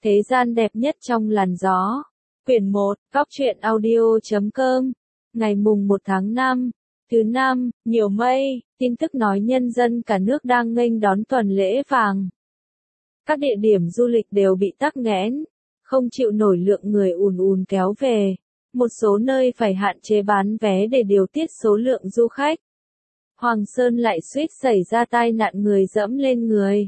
Thế gian đẹp nhất trong làn gió. Quyển 1, Góc truyện audio.com. Ngày mùng 1 tháng 5, thứ năm, nhiều mây, tin tức nói nhân dân cả nước đang nghênh đón tuần lễ vàng. Các địa điểm du lịch đều bị tắc nghẽn, không chịu nổi lượng người ùn ùn kéo về. Một số nơi phải hạn chế bán vé để điều tiết số lượng du khách. Hoàng Sơn lại suýt xảy ra tai nạn người dẫm lên người.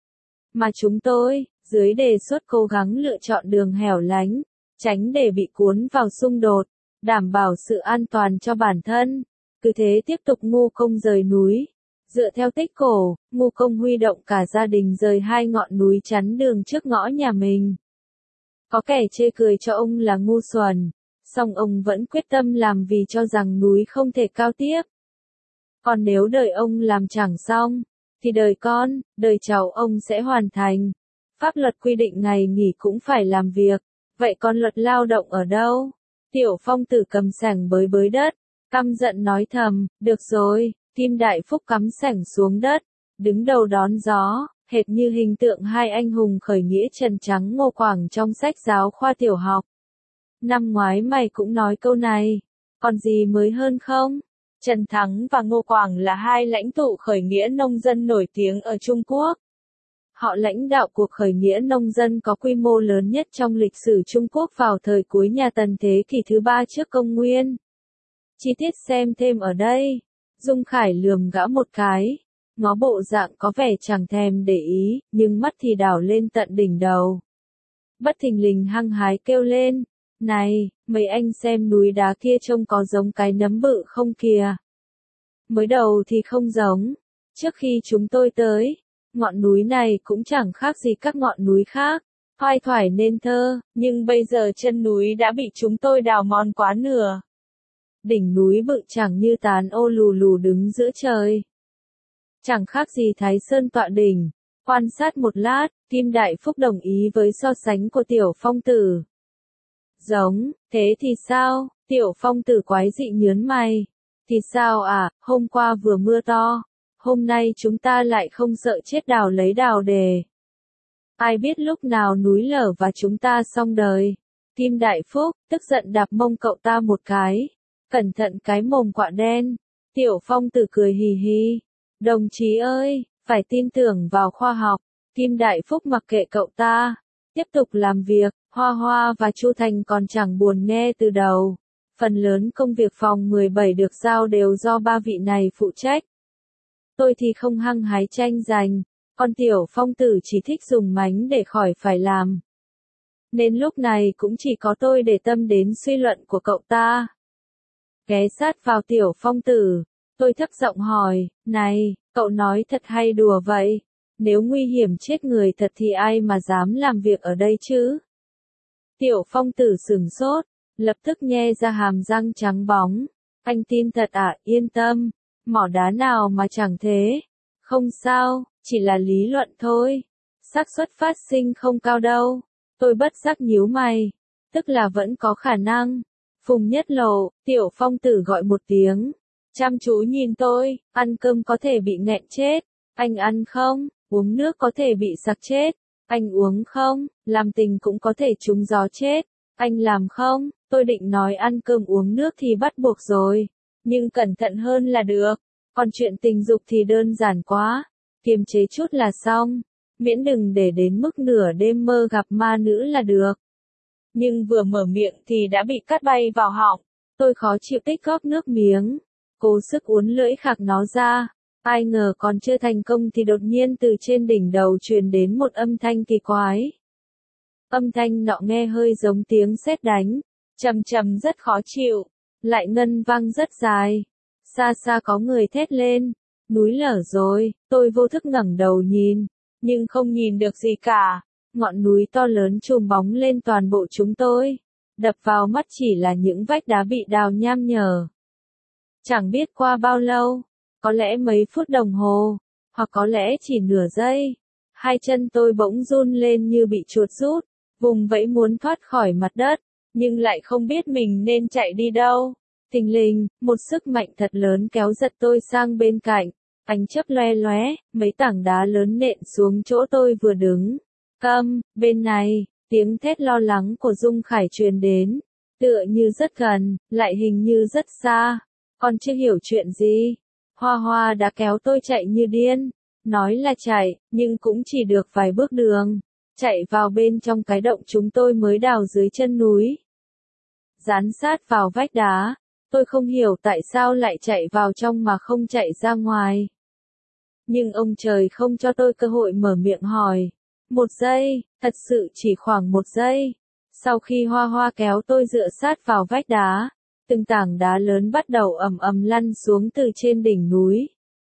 Mà chúng tôi, dưới đề xuất cố gắng lựa chọn đường hẻo lánh, tránh để bị cuốn vào xung đột, đảm bảo sự an toàn cho bản thân. Cứ thế tiếp tục Ngô Công rời núi. Dựa theo tích cổ, Ngô Công huy động cả gia đình rời 2 ngọn núi chắn đường trước ngõ nhà mình. Có kẻ chê cười cho ông là ngu xuẩn, song ông vẫn quyết tâm làm vì cho rằng núi không thể cao tiếp. Còn nếu đời ông làm chẳng xong, thì đời con, đời cháu ông sẽ hoàn thành. Pháp luật quy định ngày nghỉ cũng phải làm việc, vậy còn luật lao động ở đâu? Tiểu Phong Tử cầm xẻng bới bới đất, căm giận nói thầm, được rồi. Kim Đại Phúc cắm xẻng xuống đất, đứng đầu đón gió, hệt như hình tượng hai anh hùng khởi nghĩa Trần Trắng Ngô Quảng trong sách giáo khoa tiểu học. Năm ngoái mày cũng nói câu này, còn gì mới hơn không? Trần Thắng và Ngô Quảng là hai lãnh tụ khởi nghĩa nông dân nổi tiếng ở Trung Quốc. Họ lãnh đạo cuộc khởi nghĩa nông dân có quy mô lớn nhất trong lịch sử Trung Quốc vào thời cuối nhà Tần thế kỷ thứ 3 trước công nguyên. Chi tiết xem thêm ở đây. Dung Khải lườm gã một cái, ngó bộ dạng có vẻ chẳng thèm để ý, nhưng mắt thì đảo lên tận đỉnh đầu. Bất thình lình hăng hái kêu lên, này, mấy anh xem núi đá kia trông có giống cái nấm bự không kìa. Mới đầu thì không giống, trước khi chúng tôi tới, ngọn núi này cũng chẳng khác gì các ngọn núi khác, thoai thoải nên thơ, nhưng bây giờ chân núi đã bị chúng tôi đào mòn quá nửa. Đỉnh núi bự chẳng như tán ô lù lù đứng giữa trời. Chẳng khác gì Thái Sơn tọa đỉnh. Quan sát một lát, Kim Đại Phúc đồng ý với so sánh của Tiểu Phong Tử. Giống, thế thì sao? Tiểu Phong Tử quái dị nhớn mày. Thì sao à, hôm qua vừa mưa to, hôm nay chúng ta lại không sợ chết đào lấy đào đề. Ai biết lúc nào núi lở và chúng ta xong đời. Kim Đại Phúc, tức giận đạp mông cậu ta một cái. Cẩn thận cái mồm quạ đen. Tiểu Phong Tử cười hì hì. Đồng chí ơi, phải tin tưởng vào khoa học. Kim Đại Phúc mặc kệ cậu ta. Tiếp tục làm việc, Hoa Hoa và Chu Thành còn chẳng buồn nghe từ đầu. Phần lớn công việc phòng 17 được giao đều do ba vị này phụ trách. Tôi thì không hăng hái tranh giành, còn Tiểu Phong Tử chỉ thích dùng mánh để khỏi phải làm. Nên lúc này cũng chỉ có tôi để tâm đến suy luận của cậu ta. Ghé sát vào Tiểu Phong Tử, tôi thấp giọng hỏi, này, cậu nói thật hay đùa vậy? Nếu nguy hiểm chết người thật thì ai mà dám làm việc ở đây chứ? Tiểu Phong Tử sửng sốt, lập tức nhe ra hàm răng trắng bóng. Anh tin thật à, yên tâm, mỏ đá nào mà chẳng thế. Không sao, chỉ là lý luận thôi. Xác suất phát sinh không cao đâu. Tôi bất giác nhíu mày, tức là vẫn có khả năng. Phùng Nhất Lộ, Tiểu Phong Tử gọi một tiếng. Chăm chú nhìn tôi, ăn cơm có thể bị nghẹn chết. Anh ăn không? Uống nước có thể bị sặc chết. Anh uống không? Làm tình cũng có thể trúng gió chết. Anh làm không? Tôi định nói ăn cơm uống nước thì bắt buộc rồi. Nhưng cẩn thận hơn là được. Còn chuyện tình dục thì đơn giản quá. Kiềm chế chút là xong. Miễn đừng để đến mức nửa đêm mơ gặp ma nữ là được. Nhưng vừa mở miệng thì đã bị cắt bay vào họng. Tôi khó chịu tích góp nước miếng. Cố sức uốn lưỡi khạc nó ra. Ai ngờ còn chưa thành công thì đột nhiên từ trên đỉnh đầu truyền đến một âm thanh kỳ quái. Âm thanh nọ nghe hơi giống tiếng sét đánh. Trầm trầm rất khó chịu. Lại ngân vang rất dài. Xa xa có người thét lên. Núi lở rồi. Tôi vô thức ngẩng đầu nhìn. Nhưng không nhìn được gì cả. Ngọn núi to lớn trùm bóng lên toàn bộ chúng tôi. Đập vào mắt chỉ là những vách đá bị đào nham nhở. Chẳng biết qua bao lâu, có lẽ mấy phút đồng hồ, hoặc có lẽ chỉ nửa giây. Hai chân tôi bỗng run lên như bị chuột rút, vùng vẫy muốn thoát khỏi mặt đất, nhưng lại không biết mình nên chạy đi đâu. Thình lình, một sức mạnh thật lớn kéo giật tôi sang bên cạnh, ánh chớp loe loé, mấy tảng đá lớn nện xuống chỗ tôi vừa đứng. Câm, bên này, Tiếng thét lo lắng của Dung Khải truyền đến, tựa như rất gần, lại hình như rất xa. Còn chưa hiểu chuyện gì, Hoa Hoa đã kéo tôi chạy như điên. Nói là chạy, nhưng cũng chỉ được vài bước đường. Chạy vào bên trong cái động chúng tôi mới đào dưới chân núi. Dán sát vào vách đá, tôi không hiểu tại sao lại chạy vào trong mà không chạy ra ngoài. Nhưng ông trời không cho tôi cơ hội mở miệng hỏi. 1 giây, thật sự chỉ khoảng 1 giây. Sau khi Hoa Hoa kéo tôi dựa sát vào vách đá, từng tảng đá lớn bắt đầu ầm ầm lăn xuống từ trên đỉnh núi.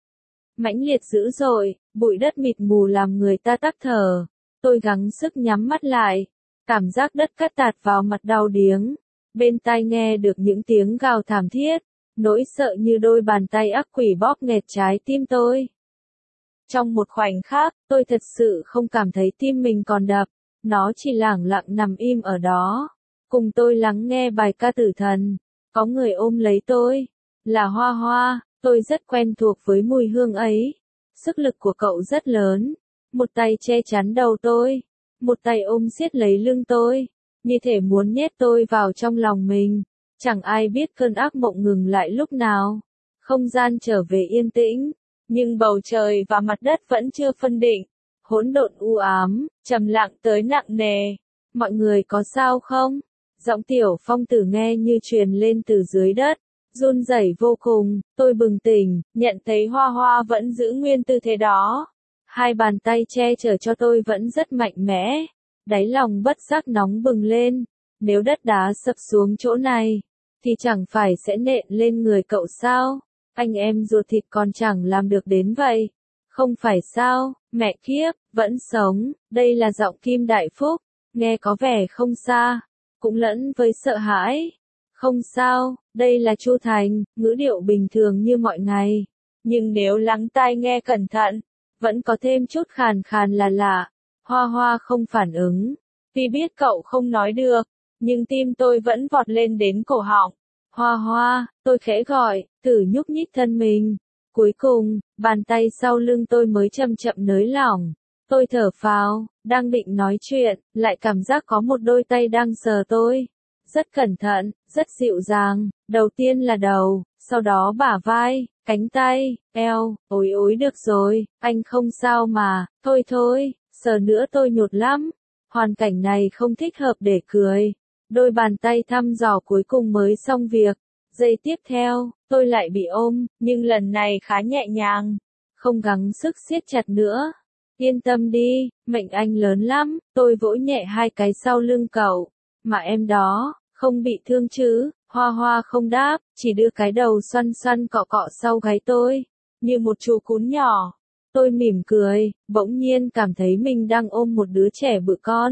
Mãnh liệt dữ dội, bụi đất mịt mù làm người ta tắc thở. Tôi gắng sức nhắm mắt lại, cảm giác đất cắt tạt vào mặt đau điếng. Bên tai nghe được những tiếng gào thảm thiết, nỗi sợ như đôi bàn tay ác quỷ bóp nghẹt trái tim tôi. Trong một khoảnh khắc, tôi thật sự không cảm thấy tim mình còn đập, nó chỉ lẳng lặng nằm im ở đó. Cùng tôi lắng nghe bài ca tử thần, có người ôm lấy tôi, là Hoa Hoa, tôi rất quen thuộc với mùi hương ấy. Sức lực của cậu rất lớn, một tay che chắn đầu tôi, một tay ôm siết lấy lưng tôi, như thể muốn nhét tôi vào trong lòng mình. Chẳng ai biết cơn ác mộng ngừng lại lúc nào, không gian trở về yên tĩnh, nhưng bầu trời và mặt đất vẫn chưa phân định, hỗn độn u ám, trầm lặng tới nặng nề. Mọi người có sao không? Giọng Tiểu Phong Tử nghe như truyền lên từ dưới đất, run rẩy vô cùng. Tôi bừng tỉnh, nhận thấy Hoa Hoa vẫn giữ nguyên tư thế đó. Hai bàn tay che chở cho tôi vẫn rất mạnh mẽ. Đáy lòng bất giác nóng bừng lên. Nếu đất đá sập xuống chỗ này, thì chẳng phải sẽ nện lên người cậu sao? Anh em ruột thịt còn chẳng làm được đến vậy. Không phải sao, mẹ kiếp, vẫn sống. Đây là giọng Kim Đại Phúc, nghe có vẻ không xa, cũng lẫn với sợ hãi. Không sao, đây là Chu Thành, ngữ điệu bình thường như mọi ngày. Nhưng nếu lắng tai nghe cẩn thận, vẫn có thêm chút khàn khàn là lạ. Hoa Hoa không phản ứng. Tuy biết cậu không nói được, nhưng tim tôi vẫn vọt lên đến cổ họng. Hoa Hoa, tôi khẽ gọi, thử nhúc nhích thân mình. Cuối cùng, bàn tay sau lưng tôi mới chậm chậm nới lỏng. Tôi thở phào, đang định nói chuyện, lại cảm giác có một đôi tay đang sờ tôi. Rất cẩn thận, rất dịu dàng, đầu tiên là đầu, sau đó bả vai, cánh tay, eo, ối ối được rồi, anh không sao mà, thôi thôi, sờ nữa tôi nhột lắm. Hoàn cảnh này không thích hợp để cười. Đôi bàn tay thăm dò cuối cùng mới xong việc. Giây tiếp theo, tôi lại bị ôm, nhưng lần này khá nhẹ nhàng. Không gắng sức siết chặt nữa. Yên tâm đi, mệnh anh lớn lắm, tôi vỗ nhẹ hai cái sau lưng cậu. Mà em đó, không bị thương chứ? Hoa Hoa không đáp, chỉ đưa cái đầu xoăn xoăn cọ cọ sau gáy tôi, như một chú cún nhỏ. Tôi mỉm cười, bỗng nhiên cảm thấy mình đang ôm một đứa trẻ bự con.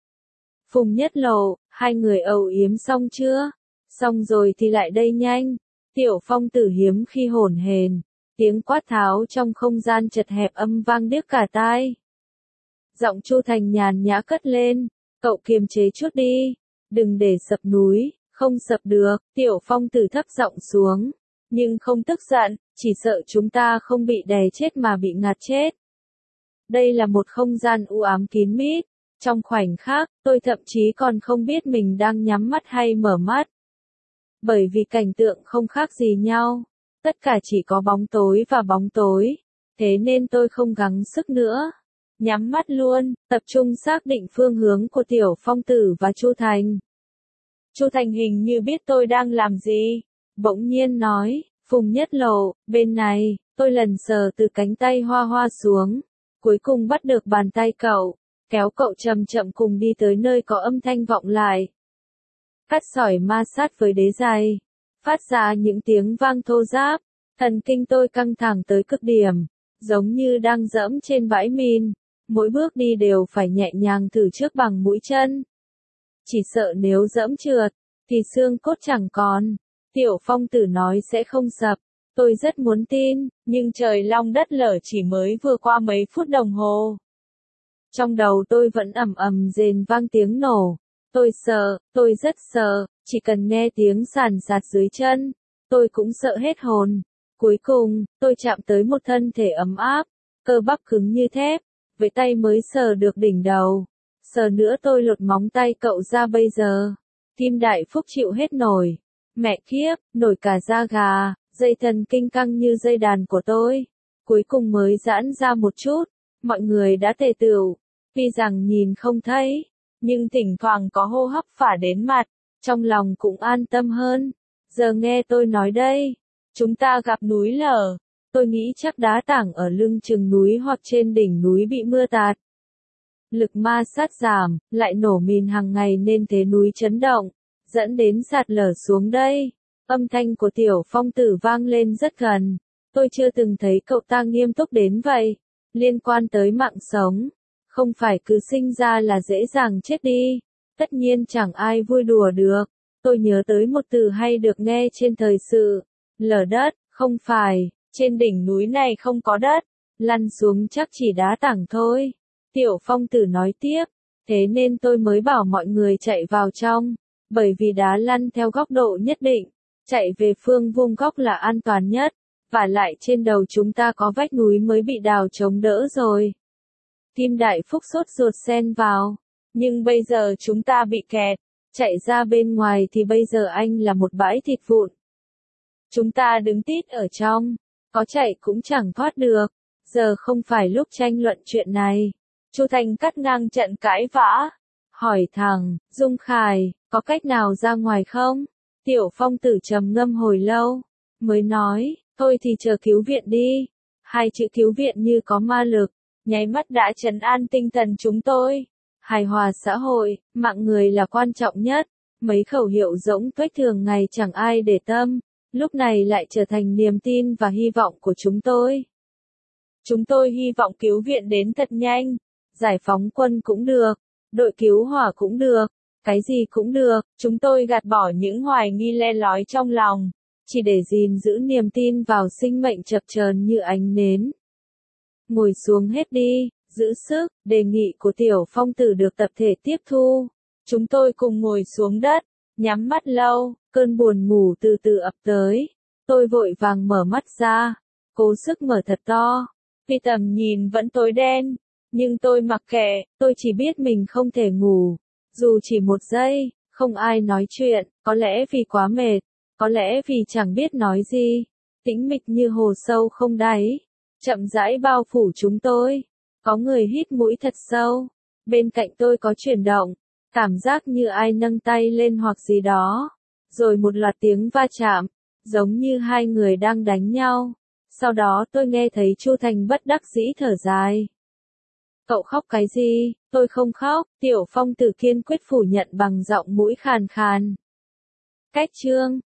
Phùng Nhất Lộ, hai người âu yếm xong chưa? Xong rồi thì lại đây nhanh. Tiểu Phong Tử hiếm khi hổn hển, tiếng quát tháo trong không gian chật hẹp âm vang điếc cả tai. Giọng Chu Thành nhàn nhã cất lên, cậu kiềm chế chút đi, đừng để sập núi, không sập được. Tiểu Phong Tử thấp giọng xuống, nhưng không tức giận, chỉ sợ chúng ta không bị đè chết mà bị ngạt chết. Đây là một không gian u ám kín mít. Trong khoảnh khắc, tôi thậm chí còn không biết mình đang nhắm mắt hay mở mắt. Bởi vì cảnh tượng không khác gì nhau. Tất cả chỉ có bóng tối và bóng tối. Thế nên tôi không gắng sức nữa. Nhắm mắt luôn, tập trung xác định phương hướng của Tiểu Phong Tử và Chu Thành. Chu Thành hình như biết tôi đang làm gì. Bỗng nhiên nói, Phùng Nhất Lộ, bên này, tôi lần sờ từ cánh tay Hoa Hoa xuống. Cuối cùng bắt được bàn tay cậu. Kéo cậu chậm chậm cùng đi tới nơi có âm thanh vọng lại. Cắt sỏi ma sát với đế giày, phát ra những tiếng vang thô ráp, thần kinh tôi căng thẳng tới cực điểm, giống như đang dẫm trên bãi mìn, mỗi bước đi đều phải nhẹ nhàng thử trước bằng mũi chân. Chỉ sợ nếu dẫm trượt, thì xương cốt chẳng còn. Tiểu Phong Tử nói sẽ không sập, tôi rất muốn tin, nhưng trời long đất lở chỉ mới vừa qua mấy phút đồng hồ. Trong đầu tôi vẫn ầm ầm rền vang tiếng nổ. Tôi sợ, tôi rất sợ, chỉ cần nghe tiếng sàn sạt dưới chân, tôi cũng sợ hết hồn. Cuối cùng, tôi chạm tới một thân thể ấm áp, cơ bắp cứng như thép, với tay mới sờ được đỉnh đầu. Sờ nữa tôi lột móng tay cậu ra bây giờ. Kim Đại Phúc chịu hết nổi. Mẹ kiếp, nổi cả da gà, dây thần kinh căng như dây đàn của tôi. Cuối cùng mới giãn ra một chút, mọi người đã tề tựu. Tuy rằng nhìn không thấy, nhưng thỉnh thoảng có hô hấp phả đến mặt, trong lòng cũng an tâm hơn. Giờ nghe tôi nói đây, chúng ta gặp núi lở, tôi nghĩ chắc đá tảng ở lưng chừng núi hoặc trên đỉnh núi bị mưa tạt. Lực ma sát giảm, lại nổ mìn hàng ngày nên thế núi chấn động, dẫn đến sạt lở xuống đây. Âm thanh của Tiểu Phong Tử vang lên rất gần. Tôi chưa từng thấy cậu ta nghiêm túc đến vậy. Liên quan tới mạng sống, không phải cứ sinh ra là dễ dàng chết đi. Tất nhiên chẳng ai vui đùa được. Tôi nhớ tới một từ hay được nghe trên thời sự. Lở đất, không phải, trên đỉnh núi này không có đất. Lăn xuống chắc chỉ đá tảng thôi. Tiểu Phong Tử nói tiếp, thế nên tôi mới bảo mọi người chạy vào trong, bởi vì đá lăn theo góc độ nhất định, chạy về phương vuông góc là an toàn nhất, và lại trên đầu chúng ta có vách núi mới bị đào chống đỡ rồi. Kim Đại Phúc sốt ruột xen vào, nhưng bây giờ chúng ta bị kẹt, chạy ra bên ngoài thì bây giờ anh là một bãi thịt vụn. Chúng ta đứng tít ở trong, có chạy cũng chẳng thoát được, giờ không phải lúc tranh luận chuyện này. Chu Thành cắt ngang trận cãi vã, hỏi thẳng, Dung Khải, có cách nào ra ngoài không? Tiểu Phong Tử trầm ngâm hồi lâu, mới nói, thôi thì chờ cứu viện đi. Hai chữ cứu viện như có ma lực, nháy mắt đã trấn an tinh thần chúng tôi. Hài hòa xã hội, mạng người là quan trọng nhất. Mấy khẩu hiệu rỗng tuếch thường ngày chẳng ai để tâm, lúc này lại trở thành niềm tin và hy vọng của chúng tôi. Chúng tôi hy vọng cứu viện đến thật nhanh. Giải phóng quân cũng được, đội cứu hỏa cũng được, cái gì cũng được, chúng tôi gạt bỏ những hoài nghi le lói trong lòng, chỉ để gìn giữ niềm tin vào sinh mệnh chập chờn như ánh nến. Ngồi xuống hết đi, giữ sức, đề nghị của Tiểu Phong Tử được tập thể tiếp thu. Chúng tôi cùng ngồi xuống đất, nhắm mắt lâu, cơn buồn ngủ từ từ ập tới. Tôi vội vàng mở mắt ra, cố sức mở thật to, vì tầm nhìn vẫn tối đen. Nhưng tôi mặc kệ, tôi chỉ biết mình không thể ngủ. Dù chỉ một giây, không ai nói chuyện, có lẽ vì quá mệt, có lẽ vì chẳng biết nói gì. Tĩnh mịch như hồ sâu không đáy, chậm rãi bao phủ chúng tôi. Có người hít mũi thật sâu. Bên cạnh tôi có chuyển động, cảm giác như ai nâng tay lên hoặc gì đó. Rồi một loạt tiếng va chạm, giống như hai người đang đánh nhau. Sau đó tôi nghe thấy Chu Thành bất đắc dĩ thở dài. Cậu khóc cái gì? Tôi không khóc, Tiểu Phong Tử kiên quyết phủ nhận bằng giọng mũi khàn khàn. Cách chương